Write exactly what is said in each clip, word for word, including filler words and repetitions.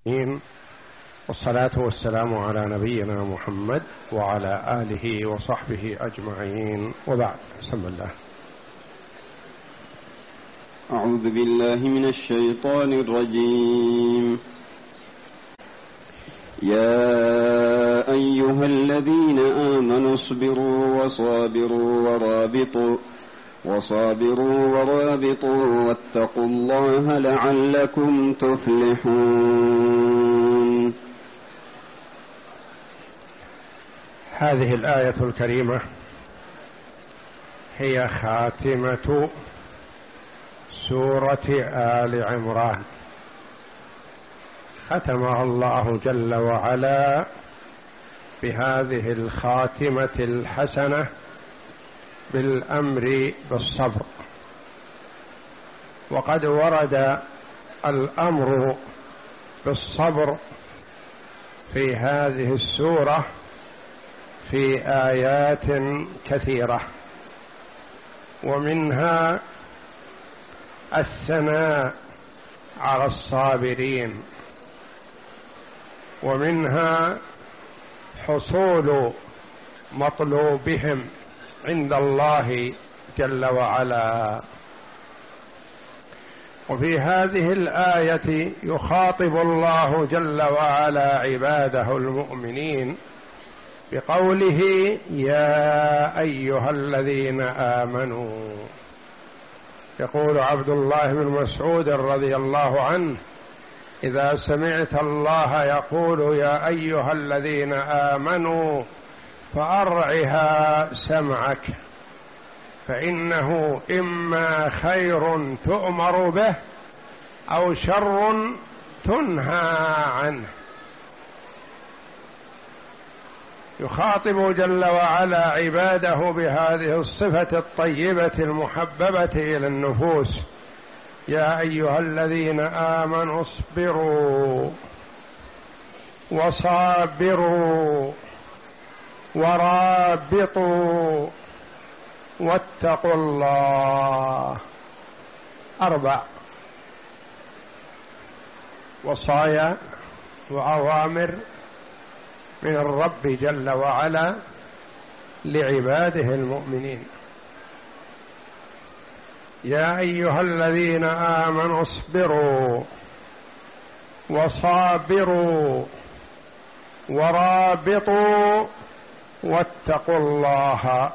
والصلاة والسلام على نبينا محمد وعلى آله وصحبه أجمعين، وبعد. بسم الله. أعوذ بالله من الشيطان الرجيم. يا أيها الذين آمنوا اصبروا وصابروا ورابطوا وصابروا ورابطوا واتقوا الله لعلكم تفلحون. هذه الآية الكريمة هي خاتمة سورة آل عمران، ختمها الله جل وعلا بهذه الخاتمة الحسنة بالأمر بالصبر. وقد ورد الأمر بالصبر في هذه السورة في آيات كثيرة، ومنها الثناء على الصابرين، ومنها حصول مطلوبهم عند الله جل وعلا. وفي هذه الآية يخاطب الله جل وعلا عباده المؤمنين بقوله: يا أيها الذين آمنوا. يقول عبد الله بن مسعود رضي الله عنه: إذا سمعت الله يقول يا أيها الذين آمنوا فأرعها سمعك، فإنه إما خير تؤمر به أو شر تنهى عنه. يخاطب جل وعلا عباده بهذه الصفة الطيبة المحببة إلى النفوس: يا أيها الذين آمنوا اصبروا وصابروا ورابطوا واتقوا الله. أربع وصايا وأوامر من الرب جل وعلا لعباده المؤمنين. يا أيها الذين آمنوا اصبروا وصابروا ورابطوا واتقوا الله.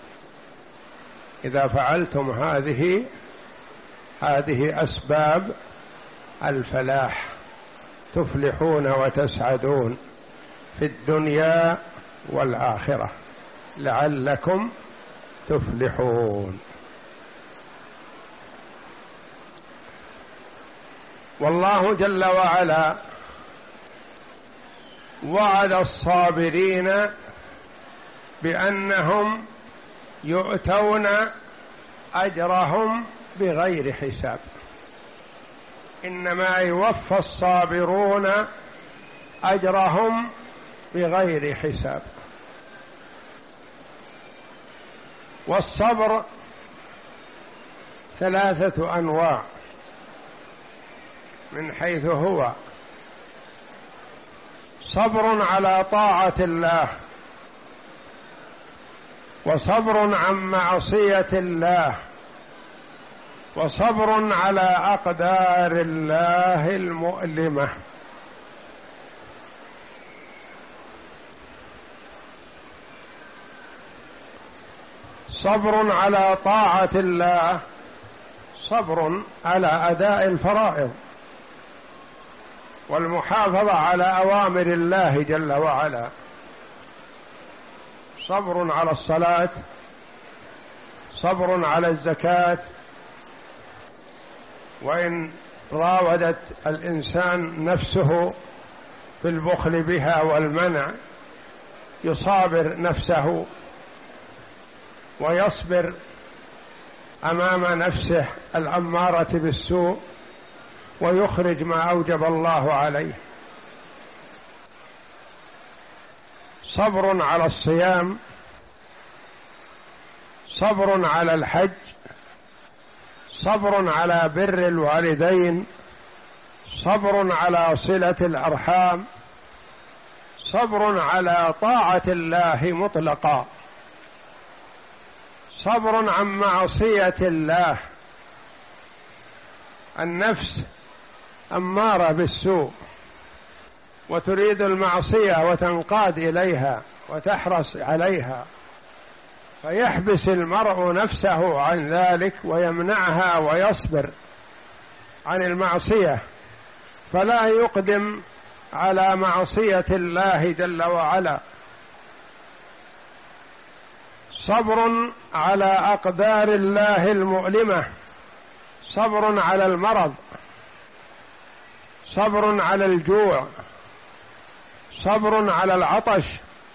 إذا فعلتم هذه هذه أسباب الفلاح، تفلحون وتسعدون في الدنيا والآخرة لعلكم تفلحون. والله جل وعلا وعد الصابرين بأنهم يؤتون أجرهم بغير حساب. إنما يوفى الصابرون أجرهم بغير حساب. والصبر ثلاثة أنواع من حيث هو: صبر على طاعة الله، وصبر عن معصية الله، وصبر على أقدار الله المؤلمة. صبر على طاعة الله، صبر على أداء الفرائض والمحافظة على أوامر الله جل وعلا. صبر على الصلاة، صبر على الزكاة، وإن راودت الإنسان نفسه في البخل بها والمنع يصابر نفسه ويصبر أمام نفسه الأمارة بالسوء ويخرج ما أوجب الله عليه. صبر على الصيام، صبر على الحج، صبر على بر الوالدين، صبر على صلة الأرحام، صبر على طاعة الله مطلقا، صبر عن معصية الله. النفس أمارة بالسوء وتريد المعصية وتنقاد إليها وتحرص عليها، فيحبس المرء نفسه عن ذلك ويمنعها ويصبر عن المعصية، فلا يقدم على معصية الله جل وعلا. صبر على أقدار الله المؤلمة، صبر على المرض، صبر على الجوع، صبر على العطش،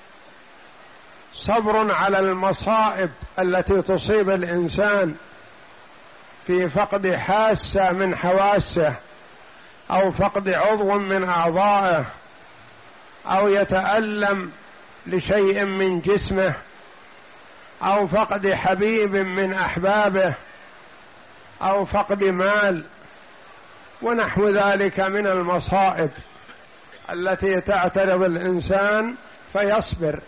صبر على المصائب التي تصيب الإنسان في فقد حاسة من حواسه أو فقد عضو من أعضائه أو يتألم لشيء من جسمه أو فقد حبيب من أحبابه أو فقد مال ونحو ذلك من المصائب التي تعترض الإنسان فيصبر.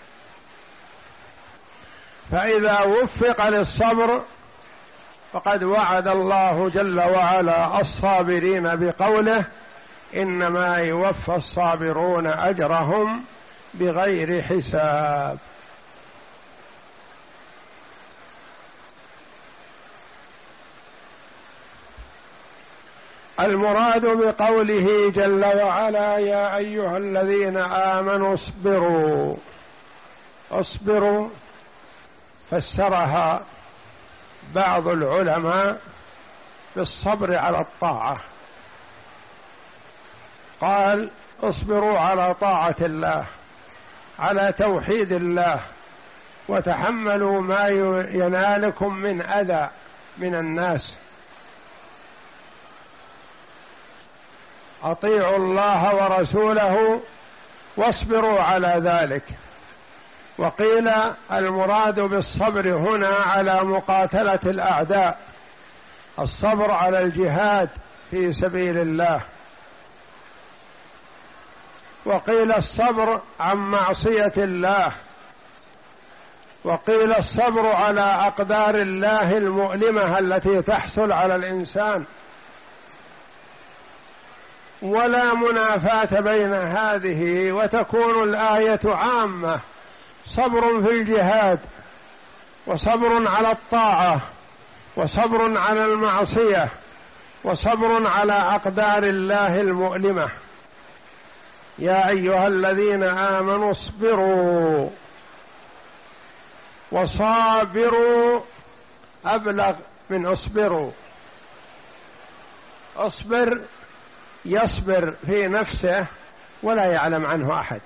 فإذا وفق للصبر فقد وعد الله جل وعلا الصابرين بقوله: إنما يوفى الصابرون أجرهم بغير حساب. المراد بقوله جل وعلا: يا أيها الذين آمنوا اصبروا، اصبروا فسرها بعض العلماء بالصبر على الطاعة، قال: اصبروا على طاعة الله، على توحيد الله، وتحملوا ما ينالكم من أذى من الناس، أطيعوا الله ورسوله واصبروا على ذلك. وقيل المراد بالصبر هنا على مقاتلة الأعداء، الصبر على الجهاد في سبيل الله. وقيل الصبر عن معصية الله، وقيل الصبر على أقدار الله المؤلمة التي تحصل على الإنسان. ولا منافاة بين هذه، وتكون الآية عامة: صبر في الجهاد، وصبر على الطاعة، وصبر على المعصية، وصبر على أقدار الله المؤلمة. يا أيها الذين آمنوا اصبروا، وصابروا أبلغ من اصبروا. اصبر يصبر في نفسه ولا يعلم عنه أحد،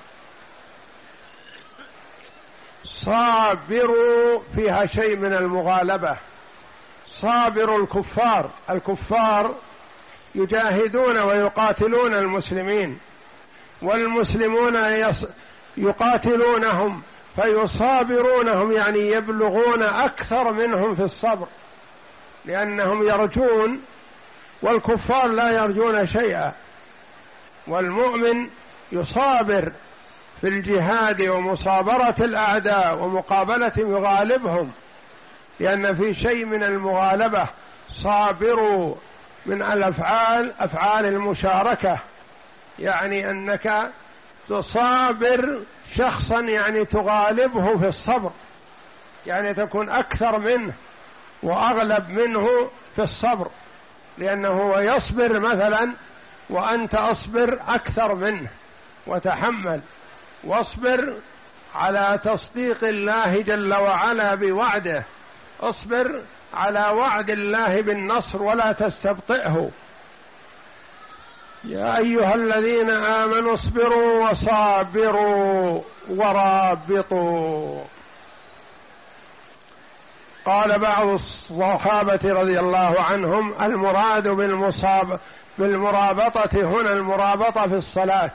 صابروا فيها شيء من المغالبة. صابروا الكفار، الكفار يجاهدون ويقاتلون المسلمين، والمسلمون يقاتلونهم فيصابرونهم، يعني يبلغون أكثر منهم في الصبر، لأنهم يرجون والكفار لا يرجون شيئا. والمؤمن يصابر في الجهاد ومصابرة الأعداء ومقابلتهم يغالبهم، لأن في شيء من المغالبة. صابروا من الأفعال أفعال المشاركة، يعني أنك تصابر شخصا يعني تغالبه في الصبر، يعني تكون أكثر منه وأغلب منه في الصبر، لأنه هو يصبر مثلا وأنت أصبر أكثر منه وتحمل. واصبر على تصديق الله جل وعلا بوعده، اصبر على وعد الله بالنصر ولا تستبطئه. يا أيها الذين آمنوا اصبروا وصابروا ورابطوا. قال بعض الصحابة رضي الله عنهم: المراد بالمصاب بالمرابطة هنا المرابطة في الصلاة.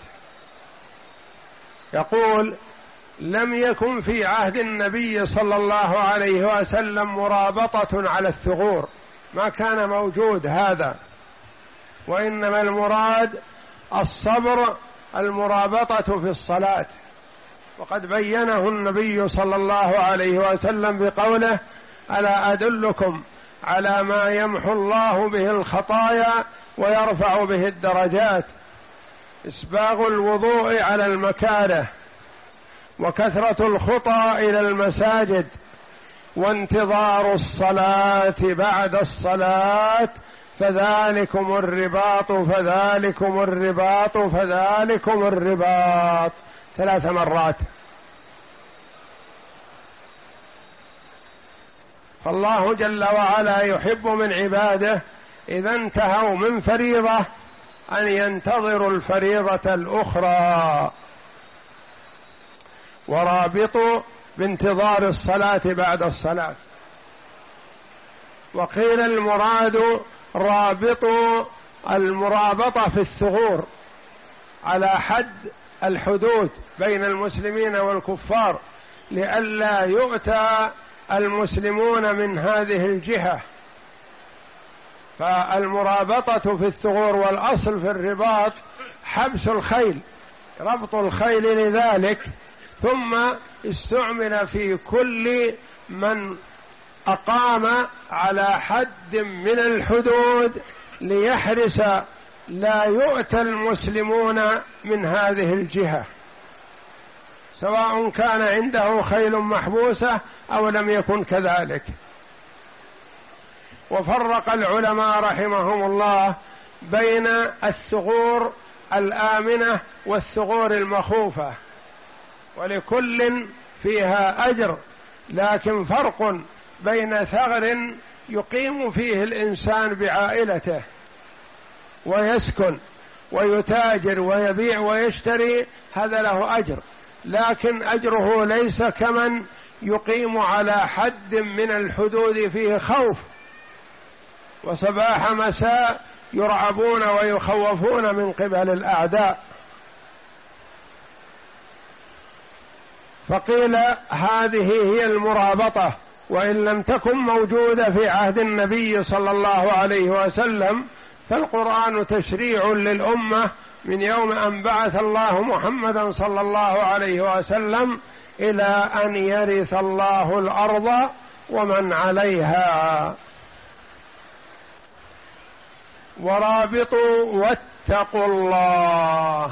يقول: لم يكن في عهد النبي صلى الله عليه وسلم مرابطة على الثغور، ما كان موجود هذا، وإنما المراد الصبر المرابطة في الصلاة، وقد بينه النبي صلى الله عليه وسلم بقوله: ألا أدلكم على ما يمحو الله به الخطايا ويرفع به الدرجات؟ إسباغ الوضوء على المكاره، وكثرة الخطى إلى المساجد، وانتظار الصلاة بعد الصلاة، فذلكم الرباط فذلكم الرباط فذلكم الرباط ثلاث مرات. فالله جل وعلا يحب من عباده إذا انتهوا من فريضة أن ينتظروا الفريضة الأخرى. ورابطوا بانتظار الصلاة بعد الصلاة. وقيل المراد رابطوا المرابطة في الثغور على حد الحدود بين المسلمين والكفار، لئلا يؤتى المسلمون من هذه الجهة. فالمرابطة في الثغور، والأصل في الرباط حبس الخيل، ربط الخيل لذلك، ثم استعمل في كل من أقام على حد من الحدود ليحرس لا يؤتى المسلمون من هذه الجهة، سواء كان عنده خيل محبوسة أو لم يكن كذلك. وفرق العلماء رحمهم الله بين الثغور الآمنة والثغور المخوفة، ولكل فيها أجر، لكن فرق بين ثغر يقيم فيه الإنسان بعائلته ويسكن ويتاجر ويبيع ويشتري، هذا له أجر، لكن أجره ليس كمن يقيم على حد من الحدود فيه خوف، وصباح مساء يرعبون ويخوفون من قبل الأعداء. فقيل هذه هي المرابطة، وإن لم تكن موجودة في عهد النبي صلى الله عليه وسلم، فالقرآن تشريع للأمة من يوم أن بعث الله محمدا صلى الله عليه وسلم إلى أن يرث الله الأرض ومن عليها. ورابطوا واتقوا الله.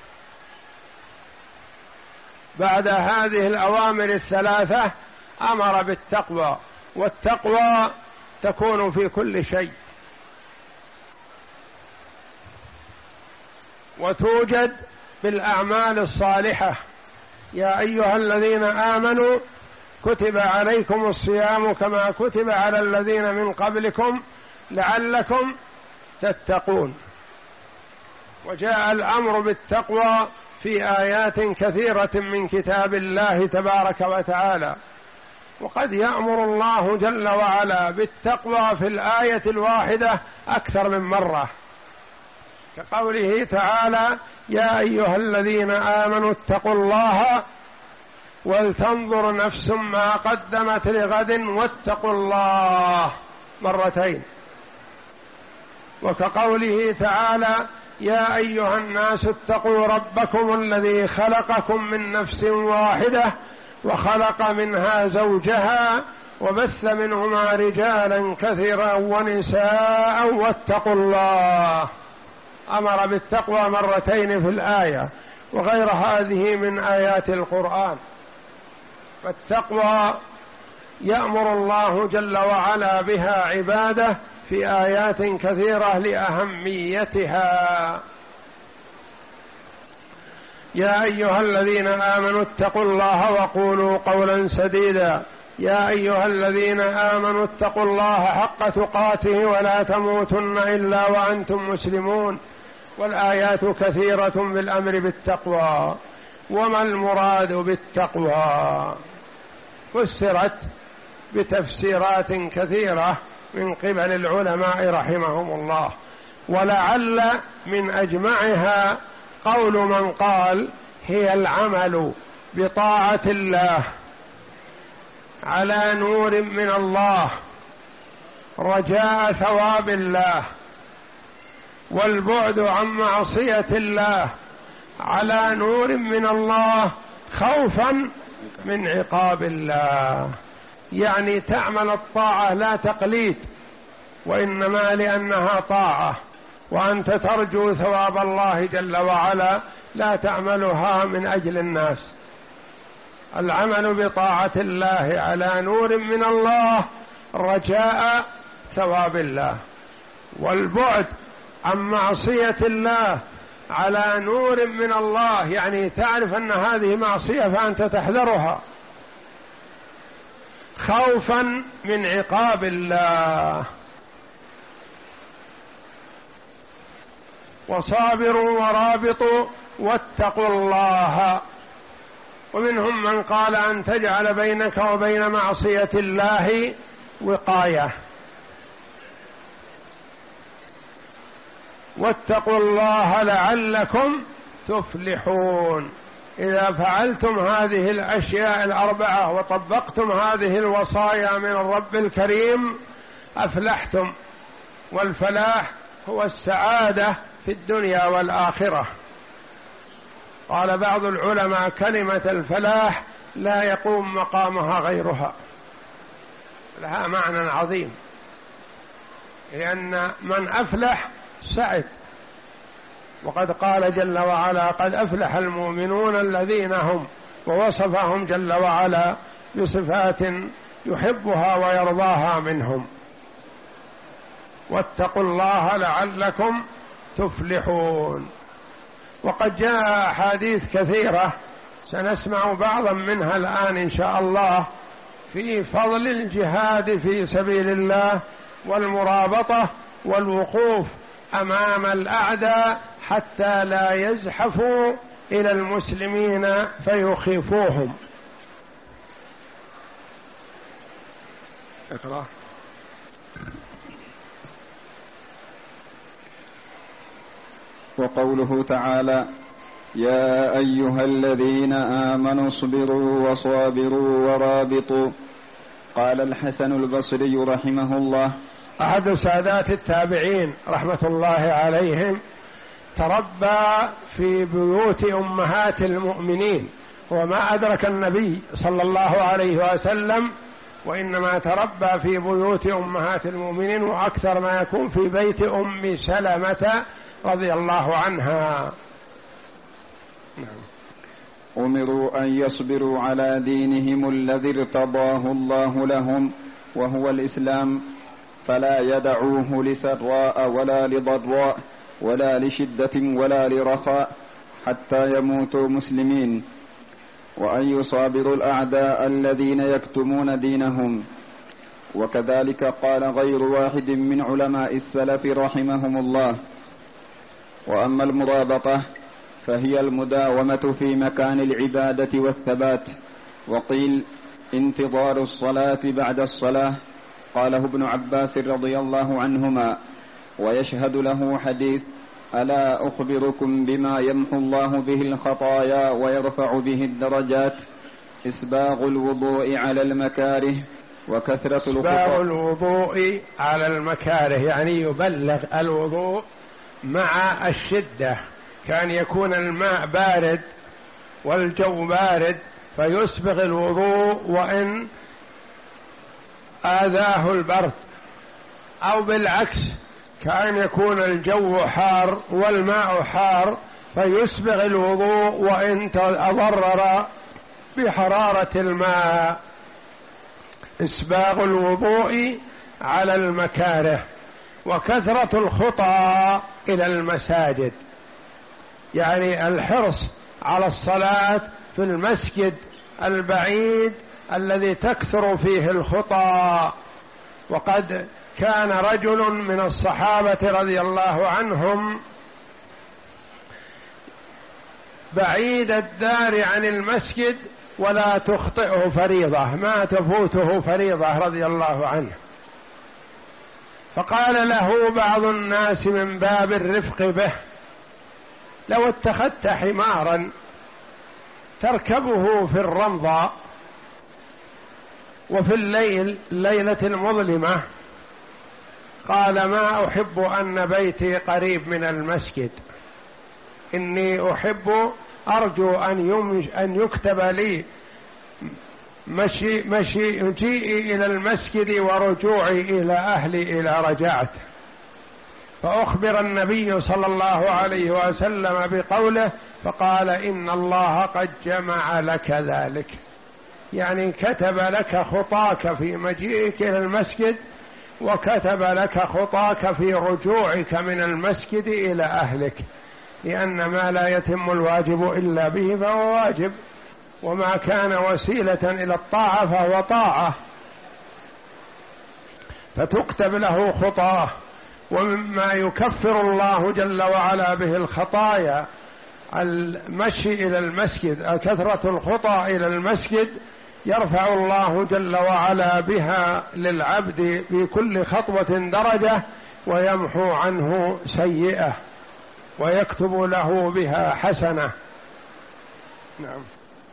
بعد هذه الأوامر الثلاثة أمر بالتقوى، والتقوى تكون في كل شيء، وتوجد بالأعمال الصالحة. يا أيها الذين آمنوا كتب عليكم الصيام كما كتب على الذين من قبلكم لعلكم تتقون. وجاء الأمر بالتقوى في آيات كثيرة من كتاب الله تبارك وتعالى، وقد يأمر الله جل وعلا بالتقوى في الآية الواحدة أكثر من مرة، كقوله تعالى: يا أيها الذين آمنوا اتقوا الله ولتنظر نفس ما قدمت لغد واتقوا الله مرتين. وكقوله تعالى: يا أيها الناس اتقوا ربكم الذي خلقكم من نفس واحدة وخلق منها زوجها وبث منهما رجالا كثيرا ونساء واتقوا الله. أمر بالتقوى مرتين في الآية، وغير هذه من آيات القرآن. فالتقوى يأمر الله جل وعلا بها عباده في آيات كثيرة لأهميتها. يا أيها الذين آمنوا اتقوا الله وقولوا قولا سديدا. يا أيها الذين آمنوا اتقوا الله حق تقاته ولا تموتن إلا وأنتم مسلمون. والآيات كثيرة بالأمر بالتقوى. وما المراد بالتقوى؟ فسرت بتفسيرات كثيرة من قبل العلماء رحمهم الله، ولعل من أجمعها قول من قال: هي العمل بطاعة الله على نور من الله رجاء ثواب الله والبعد عن معصية الله على نور من الله خوفا من عقاب الله، يعني تعمل الطاعة لا تقليد، وإنما لأنها طاعة وأنت ترجو ثواب الله جل وعلا، لا تعملها من أجل الناس. العمل بطاعة الله على نور من الله رجاء ثواب الله، والبعد عن معصية الله على نور من الله يعني تعرف أن هذه معصية فأنت تحذرها خوفا من عقاب الله. وصابروا ورابطوا واتقوا الله. ومنهم من قال أن تجعل بينك وبين معصية الله وقاية. واتقوا الله لعلكم تفلحون. إذا فعلتم هذه الأشياء الأربعة وطبقتم هذه الوصايا من الرب الكريم أفلحتم، والفلاح هو السعادة في الدنيا والآخرة. قال بعض العلماء كلمة الفلاح لا يقوم مقامها غيرها، لها معنى عظيم، لأن من أفلح سعد. وقد قال جل وعلا قد أفلح المؤمنون الذين هم، ووصفهم جل وعلا بصفات يحبها ويرضاها منهم. واتقوا الله لعلكم تفلحون. وقد جاء أحاديث كثيرة سنسمع بعضا منها الآن إن شاء الله في فضل الجهاد في سبيل الله والمرابطة والوقوف أمام الأعداء حتى لا يزحفوا إلى المسلمين فيخيفوهم. اقرأ. وقوله تعالى يا أيها الذين آمنوا اصبروا وصابروا ورابطوا. قال الحسن البصري رحمه الله أحد سادات التابعين رحمة الله عليهم تربى في بيوت أمهات المؤمنين، وما أدرك النبي صلى الله عليه وسلم، وإنما تربى في بيوت أمهات المؤمنين، وأكثر ما يكون في بيت أم سلمة رضي الله عنها. أمروا أن يصبروا على دينهم الذي ارتضاه الله لهم وهو الإسلام، فلا يدعوه لسراء ولا لضراء ولا لشدة ولا لرخاء حتى يموتوا مسلمين، وأن يصابروا الأعداء الذين يكتمون دينهم. وكذلك قال غير واحد من علماء السلف رحمهم الله. وأما المرابطة فهي المداومة في مكان العبادة والثبات. وقيل انتظار الصلاة بعد الصلاة، قاله ابن عباس رضي الله عنهما، ويشهد له حديث ألا أخبركم بما يمحو الله به الخطايا ويرفع به الدرجات؟ إسباغ الوضوء على المكاره وكثرة الخطأ. إسباغ الوضوء على المكاره يعني يبلغ الوضوء مع الشدة. كان يكون الماء بارد والجو بارد فيسبغ الوضوء وإن آذاه البرد، أو بالعكس كان يكون الجو حار والماء حار فيسبغ الوضوء وإن تضرر بحرارة الماء. إسباغ الوضوء على المكاره. وكثرة الخطى إلى المساجد، يعني الحرص على الصلاة في المسجد البعيد الذي تكثر فيه الخطى. وقد كان رجل من الصحابة رضي الله عنهم بعيد الدار عن المسجد ولا تخطئه فريضة، ما تفوته فريضة رضي الله عنه. فقال له بعض الناس من باب الرفق به لو اتخذت حمارا تركبه في الرمضاء وفي الليل الليلة المظلمة قال ما أحب أن بيتي قريب من المسجد، إني أحب أرجو أن يكتب لي مشي مشي مجيئي إلى المسجد ورجوعي إلى أهلي إلى رجعت. فأخبر النبي صلى الله عليه وسلم بقوله، فقال إن الله قد جمع لك ذلك، يعني كتب لك خطاك في مجيئك إلى المسجد، وكتب لك خطاك في رجوعك من المسجد إلى أهلك، لأن ما لا يتم الواجب إلا به فهو واجب، وما كان وسيلة إلى الطاعة فهو طاعة، فتكتب له خطاه. ومما يكفر الله جل وعلا به الخطايا المشي إلى المسجد، كثرة الخطى إلى المسجد يرفع الله جل وعلا بها للعبد بكل خطوة درجة، ويمحو عنه سيئة ويكتب له بها حسنة. نعم.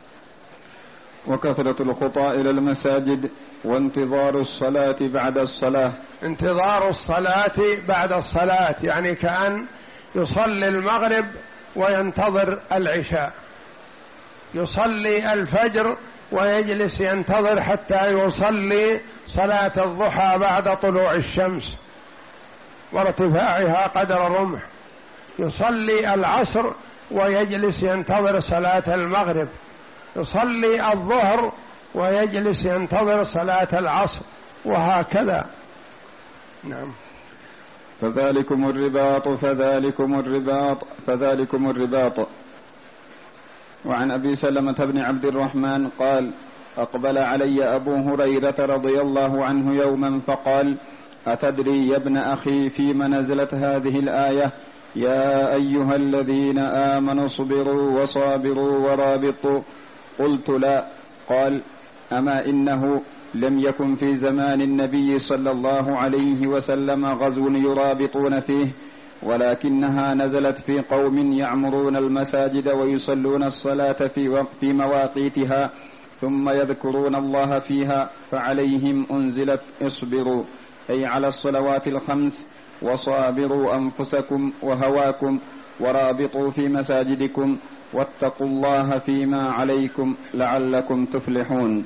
وكثرة الخطى إلى المساجد وانتظار الصلاة بعد الصلاة. انتظار الصلاة بعد الصلاة يعني كأن يصلي المغرب وينتظر العشاء، يصلي الفجر ويجلس ينتظر حتى يصلي صلاة الضحى بعد طلوع الشمس وارتفاعها قدر رمح، يصلي العصر ويجلس ينتظر صلاة المغرب، يصلي الظهر ويجلس ينتظر صلاة العصر، وهكذا. نعم. فذلكم الرباط فذلكم الرباط فذلكم الرباط. وعن أبي سلمة بن عبد الرحمن قال: أقبل علي أبو هريرة رضي الله عنه يوما فقال: أتدري يا ابن أخي فيما نزلت هذه الآية؟ يا أيها الذين آمنوا اصبروا وصابروا ورابطوا. قلت: لا. قال: أما إنه لم يكن في زمان النبي صلى الله عليه وسلم غزو يرابطون فيه، ولكنها نزلت في قوم يعمرون المساجد ويصلون الصلاة في في مواقيتها ثم يذكرون الله فيها، فعليهم أنزلت اصبروا، أي على الصلوات الخمس، وصابروا أنفسكم وهواكم، ورابطوا في مساجدكم، واتقوا الله فيما عليكم لعلكم تفلحون.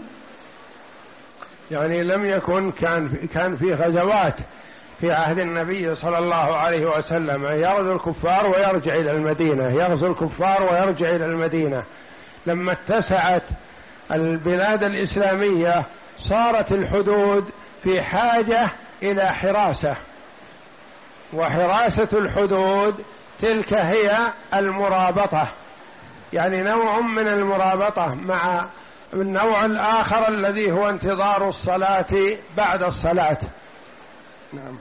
يعني لم يكن كان كان في غزوات في عهد النبي صلى الله عليه وسلم، يغزو الكفار ويرجع إلى المدينة، يغزو الكفار ويرجع إلى المدينة. لما اتسعت البلاد الإسلامية صارت الحدود في حاجة إلى حراسة، وحراسة الحدود تلك هي المرابطة، يعني نوع من المرابطة مع النوع الآخر الذي هو انتظار الصلاة بعد الصلاة. نعم.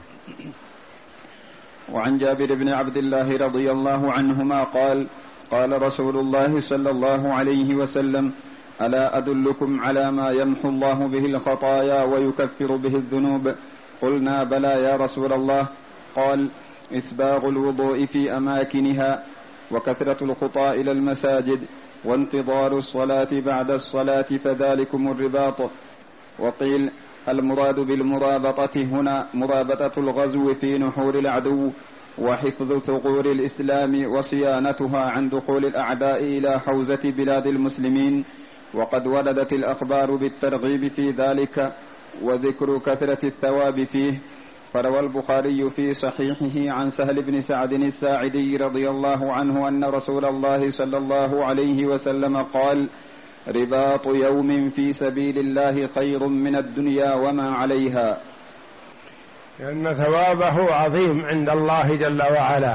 وعن جابر بن عبد الله رضي الله عنهما قال: قال رسول الله صلى الله عليه وسلم: ألا أدلكم على ما يمحو الله به الخطايا ويكفر به الذنوب؟ قلنا: بلى يا رسول الله. قال: إسباغ الوضوء في أماكنها، وكثرة الخطى إلى المساجد، وانتظار الصلاة بعد الصلاة، فذلكم الرباط. وقيل: المراد بالمرابطة هنا مرابطة الغزو في نحور العدو، وحفظ ثغور الإسلام وصيانتها عن دخول الأعداء إلى حوزة بلاد المسلمين. وقد وردت الأخبار بالترغيب في ذلك وذكر كثرة الثواب فيه. فروى البخاري في صحيحه عن سهل بن سعد الساعدي رضي الله عنه أن رسول الله صلى الله عليه وسلم قال: رباط يوم في سبيل الله خير من الدنيا وما عليها، لأن ثوابه عظيم عند الله جل وعلا.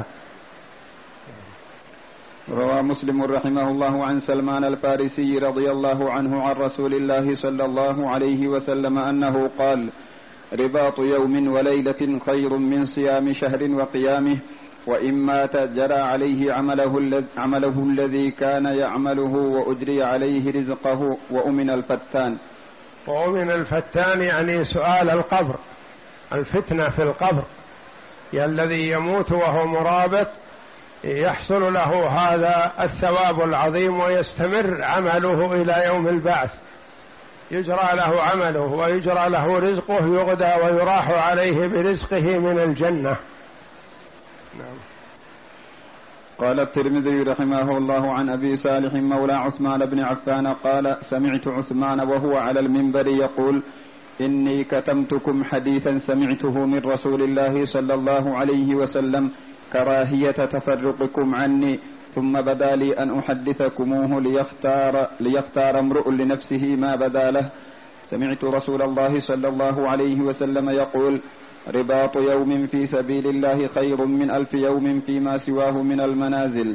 روى مسلم رحمه الله عن سلمان الفارسي رضي الله عنه عن رسول الله صلى الله عليه وسلم أنه قال: رباط يوم وليلة خير من صيام شهر وقيامه، وإن مات جرى عليه عمله, عمله الذي كان يعمله وأجري عليه رزقه وأمن الفتان. وأمن الفتان يعني سؤال القبر، الفتنة في القبر، يا الذي يموت وهو مرابط يحصل له هذا الثواب العظيم ويستمر عمله إلى يوم البعث. يجرى له عمله ويجرى له رزقه، يغدى ويراح عليه برزقه من الجنة. نعم. قال الترمذي رحمه الله عن أبي صالح مولى عثمان بن عفان قال: سمعت عثمان وهو على المنبر يقول: إني كتمتكم حديثا سمعته من رسول الله صلى الله عليه وسلم كراهية تفرقكم عني، ثم بدا لي أن أحدثكموه ليختار, ليختار امرؤ لنفسه ما بدا له. سمعت رسول الله صلى الله عليه وسلم يقول: رباط يوم في سبيل الله خير من ألف يوم فيما سواه من المنازل.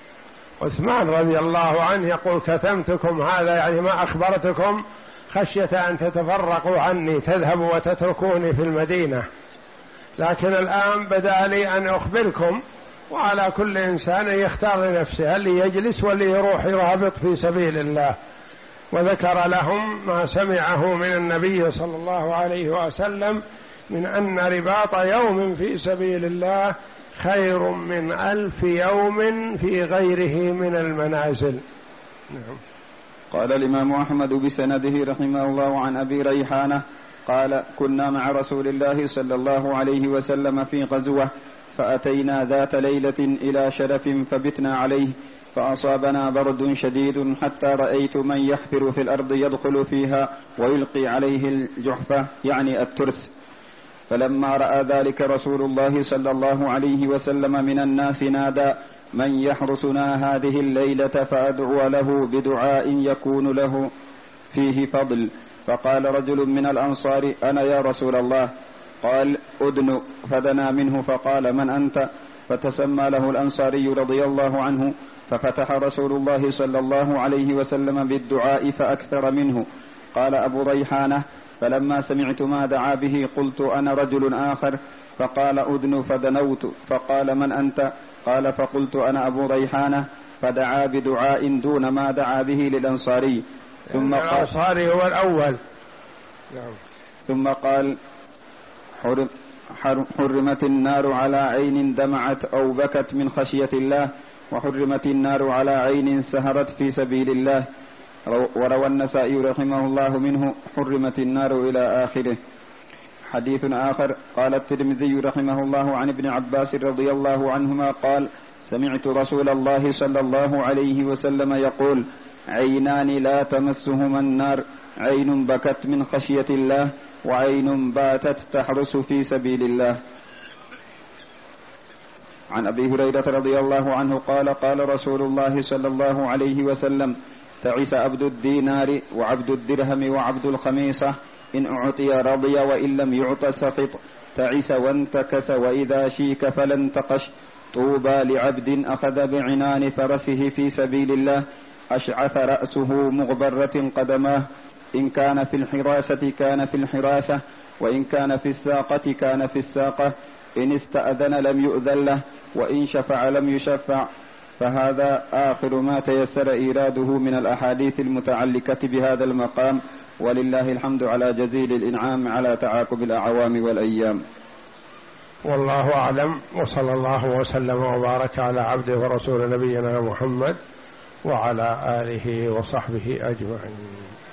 عثمان رضي الله عنه يقول: كتمتكم، هذا يعني ما أخبرتكم خشية أن تتفرقوا عني، تذهبوا وتتركوني في المدينة، لكن الآن بدا لي أن أخبركم، وعلى كل إنسان يختار لنفسه اللي يجلس واللي يروح يرابط في سبيل الله. وذكر لهم ما سمعه من النبي صلى الله عليه وسلم من أن رباط يوم في سبيل الله خير من ألف يوم في غيره من المنازل. نعم. قال الإمام أحمد بسنده رحمه الله عن أبي ريحانة قال: كنا مع رسول الله صلى الله عليه وسلم في غزوة، فأتينا ذات ليلة إلى شرف فبتنا عليه، فأصابنا برد شديد حتى رأيت من يحفر في الأرض يدخل فيها ويلقي عليه الجحفة يعني الترس. فلما رأى ذلك رسول الله صلى الله عليه وسلم من الناس نادى: من يحرسنا هذه الليلة فأدعو له بدعاء يكون له فيه فضل. فقال رجل من الأنصار: أنا يا رسول الله. قال: أدن. فدنا منه فقال: من أنت؟ فتسمى له الأنصاري رضي الله عنه، ففتح رسول الله صلى الله عليه وسلم بالدعاء فأكثر منه. قال أبو ريحانة: فلما سمعت ما دعا به قلت أنا رجل آخر، فقال: أدن. فدنوت. فقال: من أنت؟ قال: فقلت أنا أبو ريحانة، فدعا بدعاء دون ما دعا به للأنصاري. ثم قال: الأنصاري هو الأول. ثم قال: حرم حرمت النار على عين دمعت أو بكت من خشية الله، وحرمت النار على عين سهرت في سبيل الله. وروى النسائي رحمه الله منه: حرمت النار إلى آخره. حديث آخر قال الترمذي رحمه الله عن ابن عباس رضي الله عنهما قال: سمعت رسول الله صلى الله عليه وسلم يقول: عينان لا تمسهما النار، عين بكت من خشية الله، وعين باتت تحرس في سبيل الله. عن أبي هريرة رضي الله عنه قال: قال رسول الله صلى الله عليه وسلم: تعس عبد الدينار وعبد الدرهم وعبد الخميصة، إن أعطي رضي وإن لم يعط سقط، تعس وانتكس وإذا شيك فلانتقش. طوبى لعبد أخذ بعنان فرسه في سبيل الله، أشعث رأسه مغبرة قدماه، إن كان في الحراسة كان في الحراسة، وإن كان في الساقة كان في الساقة، إن استأذن لم يؤذن له، وإن شفع لم يشفع. فهذا آخر ما تيسر إيراده من الأحاديث المتعلقة بهذا المقام، ولله الحمد على جزيل الإنعام على تعاقب الأعوام والأيام. والله أعلم، وصلى الله وسلم وبارك على عبده ورسول نبينا محمد وعلى آله وصحبه أجمعين.